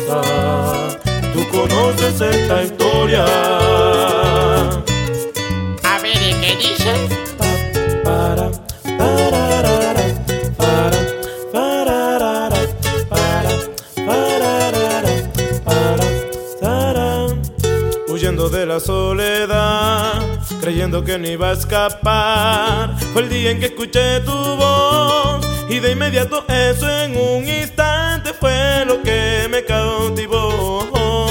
hermosa, tú conoces esta historia. A ver, ¿y qué dice? Para, pararara, para, pararara, para, tarán. Huyendo de la soledad, creyendo que no iba a escapar, fue el día en que escuché tu voz y de inmediato eso en un instante fue lo que me cautivó.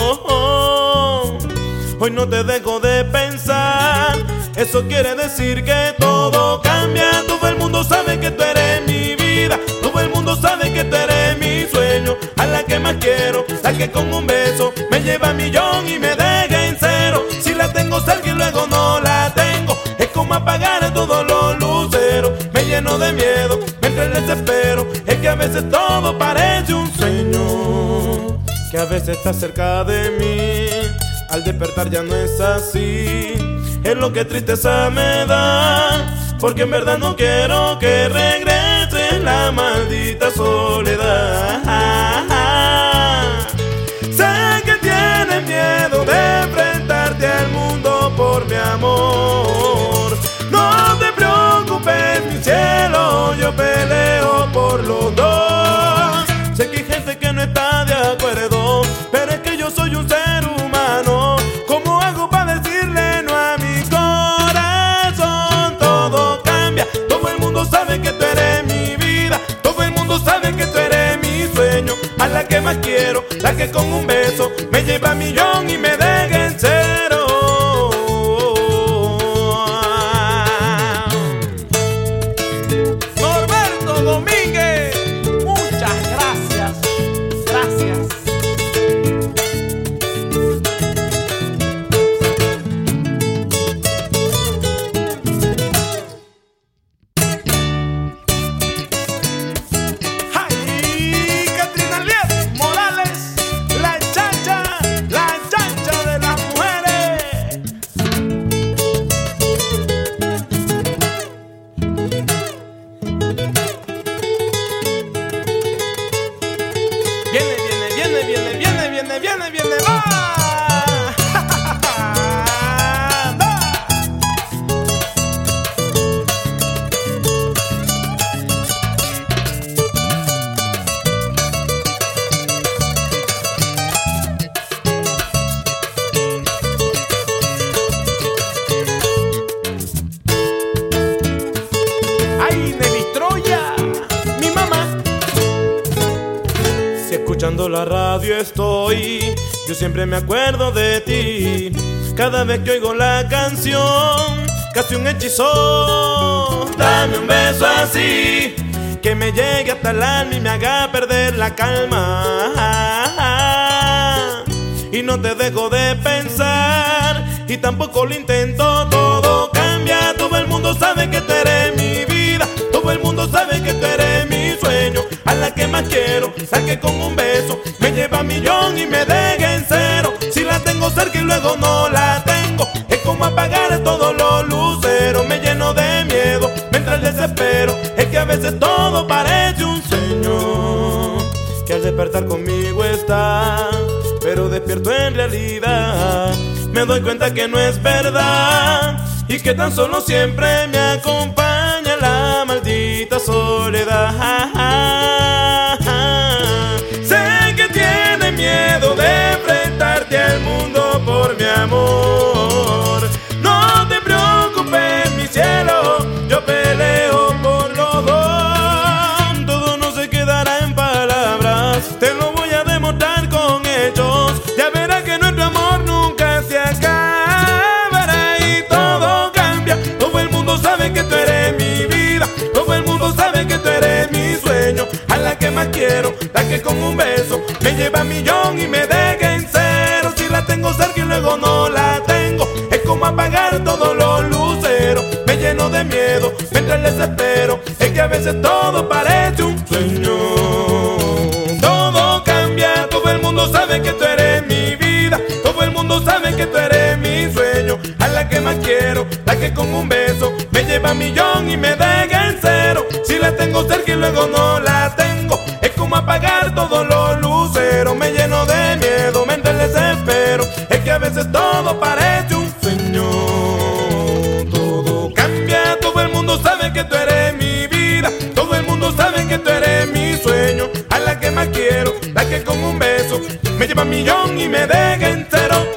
Hoy no te dejo de pensar, eso quiere decir que todo cambia. Todo el mundo sabe que tú eres mi vida, todo el mundo sabe que tú eres mi sueño, a la que más quiero, la que con un beso me lleva a millón y me deja en cero. Si la tengo cerca y luego no la tengo, es como apagar todos los luceros. Me lleno de miedo, me entra el desespero, es que a veces todo parece un sueño, que a veces está cerca de mí, al despertar ya no es así. Es lo que tristeza me da, porque en verdad no quiero que regrese la maldita soledad. Sé que tienes miedo de enfrentarte al mundo por mi amor. No te preocupes, mi cielo, yo peleo por los dos. Sé que hay gente que no está de acuerdo, pero es que yo soy un ser humano. ¿Cómo hago para decirle no a mi corazón? Todo cambia, todo el mundo sabe que tú eres mi vida, todo el mundo sabe que tú eres mi sueño, a la que más quiero, la que con un beso me lleva a millón y me deja en cero. Norberto Domínguez, muchas gracias. Gracias. ¡Ay! Catrina Liet Morales, la chancha de las mujeres. Viene, va. ¡Ay, Nevis Troya, mi mamá! Si escuchando la radio estoy, yo siempre me acuerdo de ti. Cada vez que oigo la canción, casi un hechizo. Dame un beso así, que me llegue hasta el alma y me haga perder la calma. Y no te dejo de pensar, y tampoco lo intento. Todo cambia, todo el mundo sabe que tú eres mi vida, todo el mundo sabe que tú eres mi sueño, a la que más quiero, la que con un beso me lleva a millón y me deja en cero. Si la tengo cerca y luego no la tengo, es como apagar todos los luceros. Me lleno de miedo, me entra el desespero, es que a veces todo parece un sueño, que al despertar conmigo está, pero despierto en realidad. Me doy cuenta que no es verdad y que tan solo siempre me acompaña la maldita soledad. Sé que tienes miedo de enfrentarte al mundo por mi amor. No te preocupes, mi cielo, yo peleo por los dos. Todo no se quedará en palabras, te lo voy a demostrar con hechos. Ya verás que nuestro amor nunca se acabará y todo cambia. Todo el mundo sabe que tú eres mi vida, todo el mundo sabe que tú eres mi sueño, a la que más quiero, la que con un beso me lleva a millón y me deja en cero. Si la tengo cerca y luego no la tengo, es como apagar todos los luceros. Me lleno de miedo, me entra el desespero, es que a veces todo parece un sueño. Todo cambia, todo el mundo sabe que tú eres mi vida, todo el mundo sabe que tú eres mi sueño, a la que más quiero, la que con un beso me lleva a millón y me deja en cero. Si la tengo cerca y luego no la tengo, es como apagar todos los luceros. Me lleno de que a veces todo parece un sueño. Todo cambia, todo el mundo sabe que tú eres mi vida, todo el mundo sabe que tú eres mi sueño. A la que más quiero, la que con un beso me lleva 1.000.000 y me deja entero.